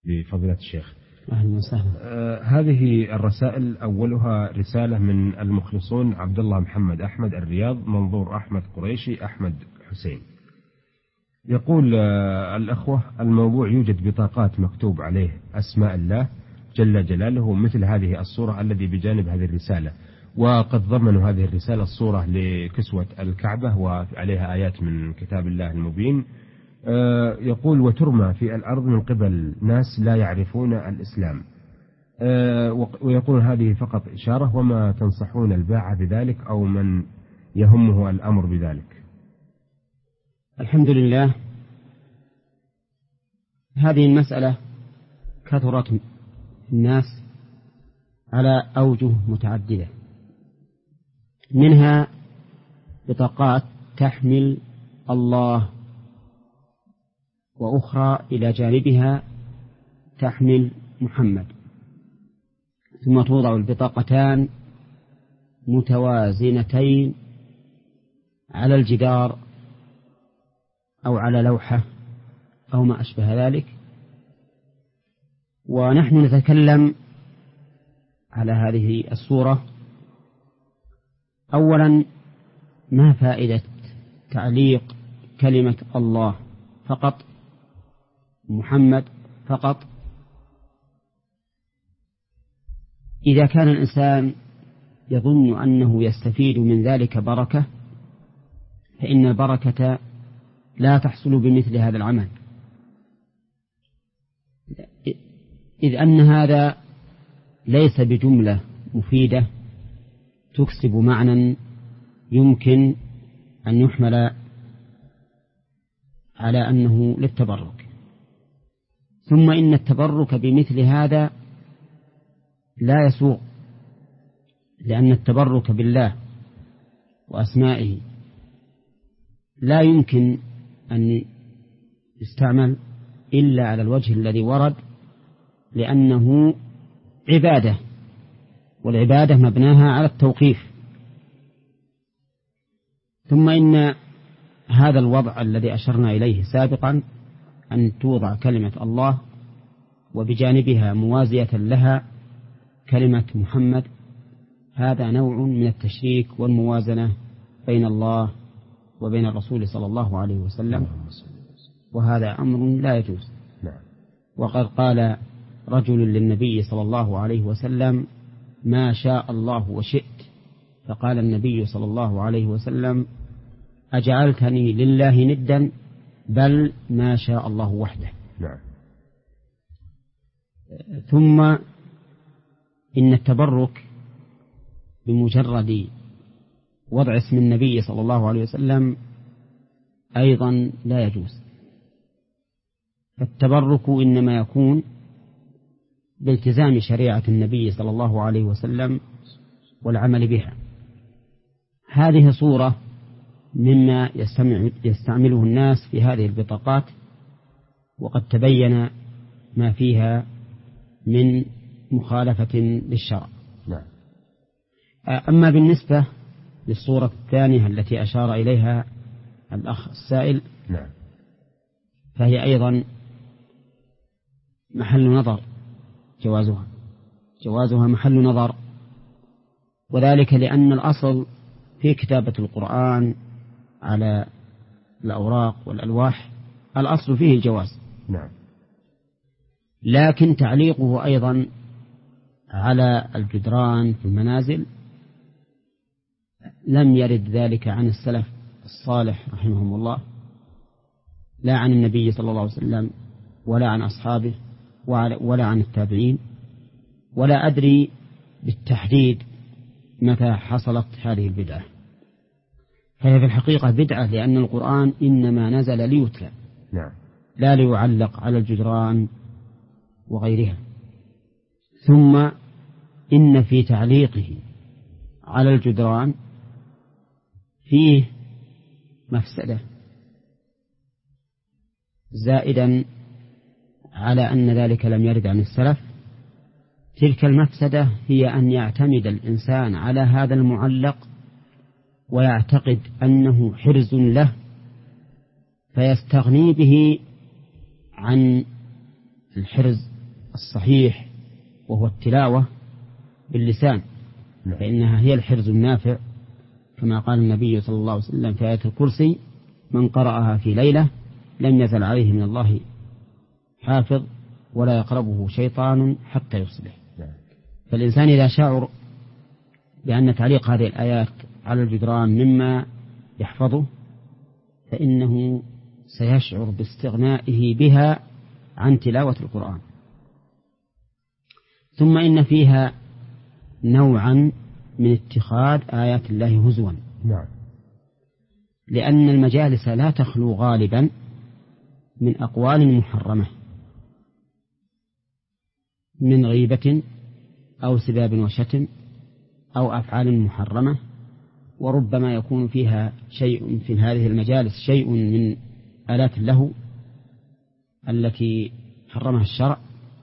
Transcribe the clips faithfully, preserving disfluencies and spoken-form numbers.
بفضيلة الشيخ. أهلا وسهلا. آه هذه الرسائل أولها رسالة من المخلصون عبد الله محمد أحمد الرياض، منظور أحمد قريشي أحمد حسين. يقول آه الأخوة، الموضوع يوجد بطاقات مكتوب عليه أسماء الله جل جلاله مثل هذه الصورة الذي بجانب هذه الرسالة، وقد ضمنوا هذه الرسالة الصورة لكسوة الكعبة وعليها آيات من كتاب الله المبين. آه يقول وترمى في الأرض من قبل ناس لا يعرفون الإسلام. آه ويقول هذه فقط إشارة، وما تنصحون الباعة بذلك أو من يهمه الأمر بذلك؟ الحمد لله. هذه المسألة كثرت الناس على أوجه متعددة، منها بطاقات تحمل الله، وأخرى إلى جانبها تحمل محمد، ثم توضع البطاقتان متوازنتين على الجدار أو على لوحة أو ما أشبه ذلك. ونحن نتكلم على هذه الصورة. أولا، ما فائدة تعليق كلمة الله فقط، محمد فقط، إذا كان الإنسان يظن أنه يستفيد من ذلك بركة، فإن البركة لا تحصل بمثل هذا العمل، إذ أن هذا ليس بجملة مفيدة تكسب معنى يمكن أن يحمل على أنه للتبرك. ثم إن التبرك بمثل هذا لا يسوغ، لأن التبرك بالله وأسمائه لا يمكن أن يستعمل إلا على الوجه الذي ورد، لأنه عبادة، والعبادة مبناها على التوقيف. ثم إن هذا الوضع الذي أشرنا إليه سابقا، أن توضع كلمة الله وبجانبها موازية لها كلمة محمد، هذا نوع من التشريك والموازنة بين الله وبين الرسول صلى الله عليه وسلم، وهذا أمر لا يجوز. وقد قال رجل للنبي صلى الله عليه وسلم ما شاء الله وشئت، فقال النبي صلى الله عليه وسلم أجعلتني لله ندا، بل ما شاء الله وحده. نعم. ثم إن التبرك بمجرد وضع اسم النبي صلى الله عليه وسلم أيضا لا يجوز. التبرك إنما يكون بالتزام شريعة النبي صلى الله عليه وسلم والعمل بها. هذه صورة مما يستعمله الناس في هذه البطاقات، وقد تبين ما فيها من مخالفة للشرع. نعم. أما بالنسبة للصورة الثانية التي أشار إليها الأخ السائل، نعم، فهي أيضا محل نظر، جوازها جوازها محل نظر، وذلك لأن الأصل في كتابة القرآن على الأوراق والألواح الأصل فيه الجواز. نعم. لكن تعليقه أيضا على الجدران في المنازل لم يرد ذلك عن السلف الصالح رحمهم الله، لا عن النبي صلى الله عليه وسلم ولا عن أصحابه ولا عن التابعين، ولا أدري بالتحديد متى حصلت هذه البدعة. فهي في الحقيقة بدعة، لأن القرآن إنما نزل ليتلى، نعم، لا ليعلق على الجدران وغيرها. ثم إن في تعليقه على الجدران فيه مفسدة زائدا على أن ذلك لم يرد عن السلف. تلك المفسدة هي أن يعتمد الإنسان على هذا المعلق ويعتقد أنه حرز له، فيستغني به عن الحرز الصحيح وهو التلاوة باللسان، فإنها هي الحرز النافع، كما قال النبي صلى الله عليه وسلم في آية الكرسي: من قرأها في ليلة لم يزل عليه من الله حافظ ولا يقربه شيطان حتى يصبح. فالإنسان إذا شعر بأن تعليق هذه الآيات على الجدران مما يحفظه فإنه سيشعر باستغنائه بها عن تلاوة القرآن. ثم إن فيها نوعا من اتخاذ آيات الله هزوا، نعم، لأن المجالس لا تخلو غالبا من أقوال محرمة من غيبة أو سباب وشتم أو أفعال محرمة، وربما يكون فيها شيء في هذه المجالس شيء من آلات اللهو التي حرمها الشرع،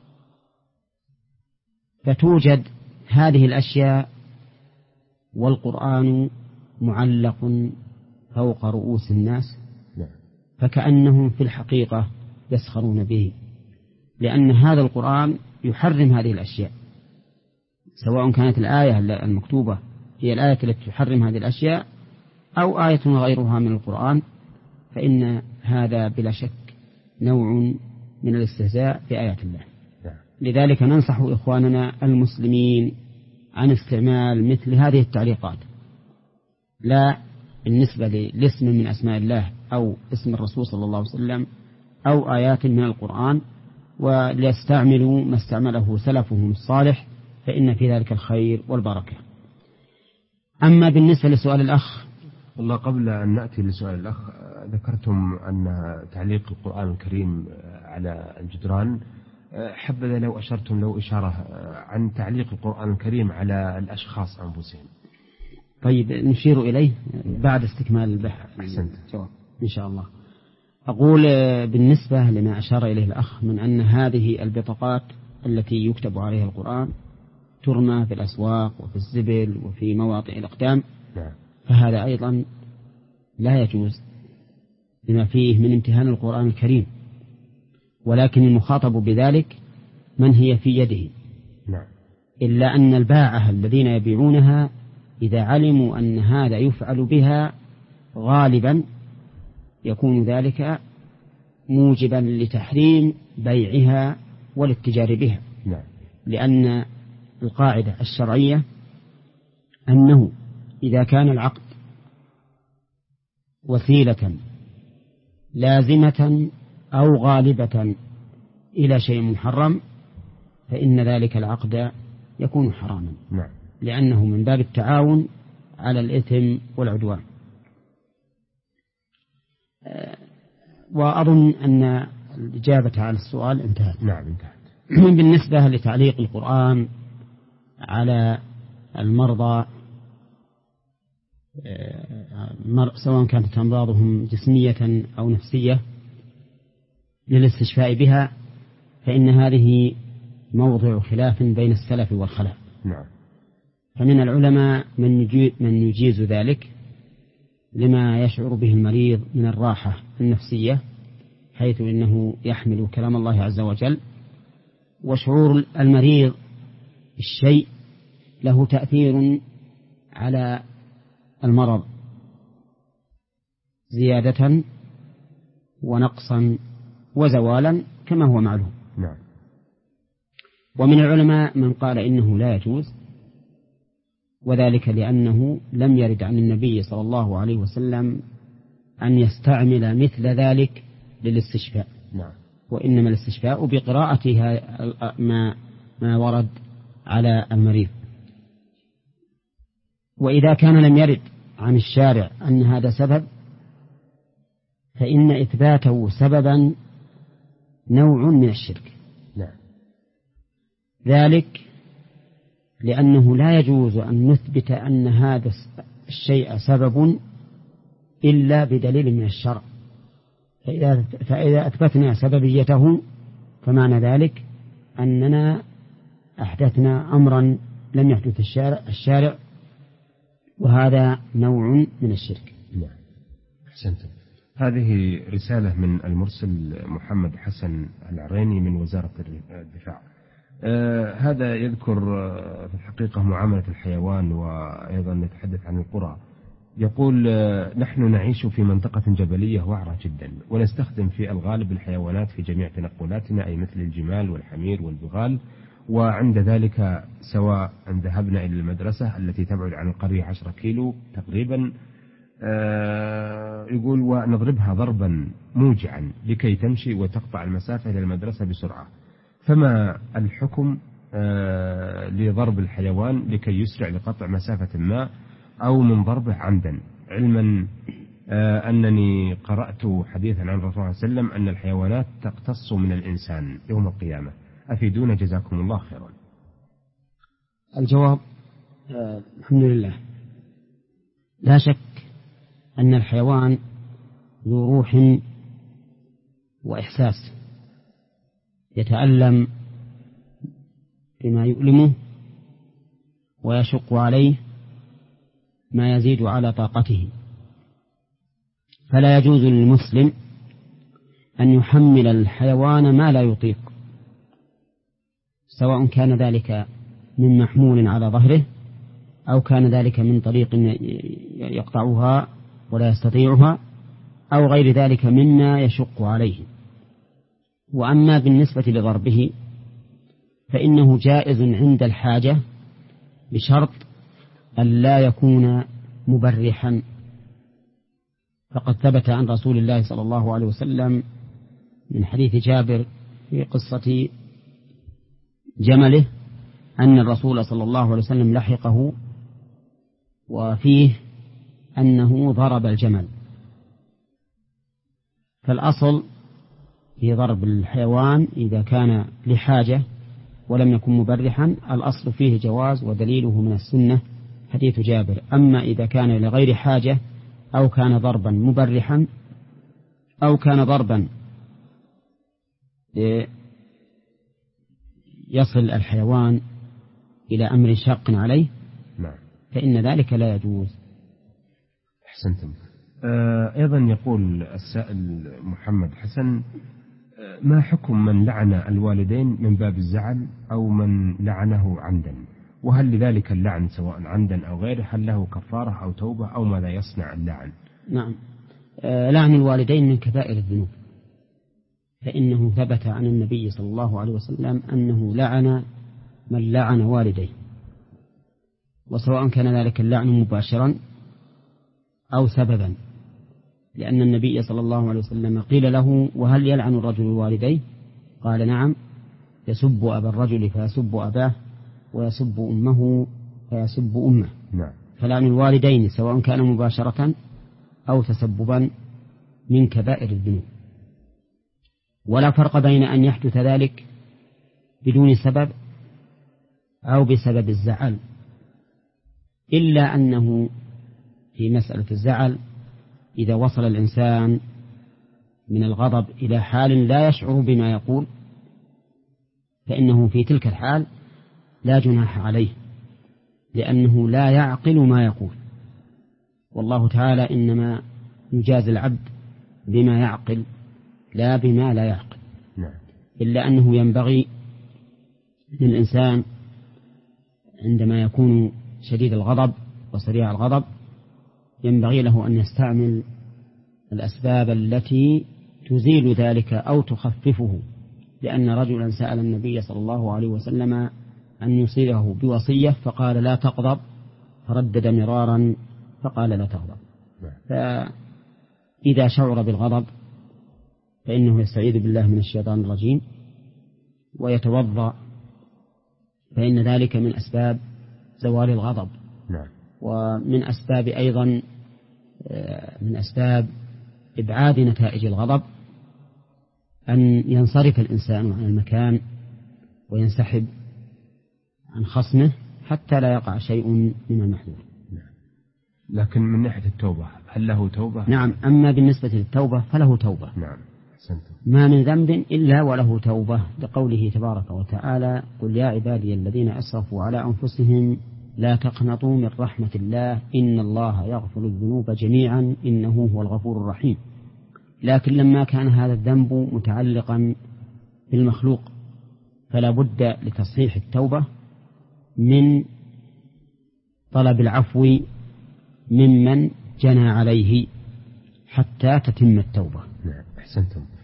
فتوجد هذه الأشياء والقرآن معلق فوق رؤوس الناس، فكأنهم في الحقيقة يسخرون به، لأن هذا القرآن يحرم هذه الأشياء، سواء كانت الآية المكتوبة هي الآية التي تحرم هذه الأشياء أو آية غيرها من القرآن، فإن هذا بلا شك نوع من الاستهزاء بآيات الله. لذلك ننصح إخواننا المسلمين عن استعمال مثل هذه التعليقات، لا بالنسبة لاسم من أسماء الله أو اسم الرسول صلى الله عليه وسلم أو آيات من القرآن، وليستعملوا ما استعمله سلفهم الصالح، فإن في ذلك الخير والبركة. أما بالنسبة لسؤال الأخ، والله قبل أن نأتي لسؤال الأخ، ذكرتم أن تعليق القرآن الكريم على الجدران، حبذا لو أشرتم لو إشارة عن تعليق القرآن الكريم على الأشخاص أنفسهم. طيب نشير إليه بعد استكمال البحث. أحسنت. إن شاء الله. أقول بالنسبة لما أشار إليه الأخ من أن هذه البطاقات التي يكتب عليها القرآن ترمى في الأسواق وفي الزبل وفي مواطئ الأقدام، فهذا أيضا لا يجوز بما فيه من امتهان القرآن الكريم، ولكن المخاطب بذلك من هي في يده، إلا أن الباعة الذين يبيعونها إذا علموا أن هذا يفعل بها غالبا يكون ذلك موجبا لتحريم بيعها والاتجار بها، لأن القاعدة الشرعية أنه إذا كان العقد وسيلة لازمة أو غالبة إلى شيء محرم فإن ذلك العقد يكون حراما، لأنه من باب التعاون على الإثم والعدوان. وأظن أن الإجابة على السؤال انتهت. نعم انتهت. بالنسبة لتعليق القرآن على المرضى سواء كانت أمراضهم جسمية أو نفسية للاستشفاء بها، فإن هذه موضع خلاف بين السلف والخلف. نعم. فمن العلماء من يجيز ذلك لما يشعر به المريض من الراحة النفسية، حيث إنه يحمل كلام الله عز وجل، وشعور المريض الشيء له تأثير على المرض زيادة ونقصا وزوالا كما هو معلوم. نعم. ومن العلماء من قال إنه لا يجوز، وذلك لأنه لم يرد عن النبي صلى الله عليه وسلم أن يستعمل مثل ذلك للاستشفاء. نعم. وإنما الاستشفاء بقراءة ما ما ورد على المريض. وإذا كان لم يرد عن الشارع أن هذا سبب، فإن إثباته سببا نوع من الشرك. نعم. ذلك لأنه لا يجوز أن نثبت أن هذا الشيء سبب إلا بدليل من الشرع، فإذا, فإذا أثبتنا سببيته فمعنى ذلك أننا أحدثنا أمرا لم يحدث الشارع, الشارع وهذا نوع من الشرك. نعم. أحسنتم. هذه رسالة من المرسل محمد حسن العريني من وزارة الدفاع. آه هذا يذكر آه في الحقيقة معاملة الحيوان، وأيضا نتحدث عن القرى. يقول آه نحن نعيش في منطقة جبلية وعرة جدا، ونستخدم في الغالب الحيوانات في جميع تنقلاتنا، أي مثل الجمال والحمير والبغال. وعند ذلك سواء أن ذهبنا إلى المدرسة التي تبعد عن القرية عشرة كيلو تقريبا، آه يقول ونضربها ضربا موجعا لكي تمشي وتقطع المسافة إلى المدرسة بسرعة. فما الحكم آه لضرب الحيوان لكي يسرع لقطع مسافة ما، أو من ضربه عمدا، علما آه أنني قرأت حديثا عن الرسول صلى الله عليه وسلم أن الحيوانات تقتص من الإنسان يوم القيامة؟ أفيدونا جزاكم الله خيرا. الجواب آه الحمد لله. لا شك أن الحيوان ذو روح وإحساس، يتألم بما يؤلمه ويشق عليه ما يزيد على طاقته، فلا يجوز للمسلم أن يحمل الحيوان ما لا يطيق، سواء كان ذلك من محمول على ظهره أو كان ذلك من طريق يقطعها ولا يستطيعها، أو غير ذلك مما يشق عليه. وأما بالنسبة لضربه فإنه جائز عند الحاجة، بشرط أن لا يكون مبرحا، فقد ثبت عن رسول الله صلى الله عليه وسلم من حديث جابر في قصة جمله أن الرسول صلى الله عليه وسلم لحقه وفيه أنه ضرب الجمل. فالأصل في ضرب الحيوان إذا كان لحاجة ولم يكن مبرحا الأصل فيه جواز، ودليله من السنة حديث جابر. أما إذا كان لغير حاجة أو كان ضربا مبرحا أو كان ضربا يصل الحيوان إلى أمر شاق عليه فإن ذلك لا يجوز. أحسنتم. أيضا يقول السائل محمد حسن: ما حكم من لعن الوالدين من باب الزعل أو من لعنه عمدا؟ وهل لذلك اللعن سواء عمدا أو غيره هل له كفارة أو توبة أو ماذا يصنع اللعن؟ نعم، لعن الوالدين من كبائر الذنوب، فإنه ثبت عن النبي صلى الله عليه وسلم أنه لعن من لعن والديه، وسواء كان ذلك اللعن مباشرا أو سببا، لأن النبي صلى الله عليه وسلم قيل له: وهل يلعن الرجل والديه؟ قال: نعم، يسب أبا الرجل فيسب أباه، ويسب أمه فيسب أمه. نعم. فلعن الوالدين سواء كان مباشرة أو تسببا من كبائر الذنوب، ولا فرق بين أن يحدث ذلك بدون سبب أو بسبب الزعل، إلا أنه في مسألة الزعل إذا وصل الإنسان من الغضب إلى حال لا يشعر بما يقول فإنه في تلك الحال لا جناح عليه، لأنه لا يعقل ما يقول، والله تعالى إنما يجازي العبد بما يعقل لا بما لا يعقل. نعم. إلا أنه ينبغي للإنسان عندما يكون شديد الغضب وسريع الغضب ينبغي له أن يستعمل الأسباب التي تزيل ذلك أو تخففه، لأن رجلا سأل النبي صلى الله عليه وسلم أن يصيبه بوصية فقال: لا تغضب، فردد مرارا فقال: لا تغضب. فإذا شعر بالغضب فإنه يستعيذ بالله من الشيطان الرجيم ويتوضأ، فإن ذلك من أسباب زوال الغضب. نعم. ومن أسباب أيضا من أسباب إبعاد نتائج الغضب أن ينصرف الإنسان عن المكان وينسحب عن خصمه حتى لا يقع شيء من المحذور. نعم. لكن من ناحية التوبة هل له توبة؟ نعم، أما بالنسبة للتوبة فله توبة. نعم. أحسنتم. ما من ذنب إلا وله توبة، لقوله تبارك وتعالى: قل يا عبادي الذين أسرفوا على أنفسهم لا تقنطوا من رحمة الله إن الله يغفر الذنوب جميعا إنه هو الغفور الرحيم. لكن لما كان هذا الذنب متعلقا بالمخلوق فلا بد لتصحيح التوبة من طلب العفو ممن جنى عليه حتى تتم التوبة. نعم، أحسنتم.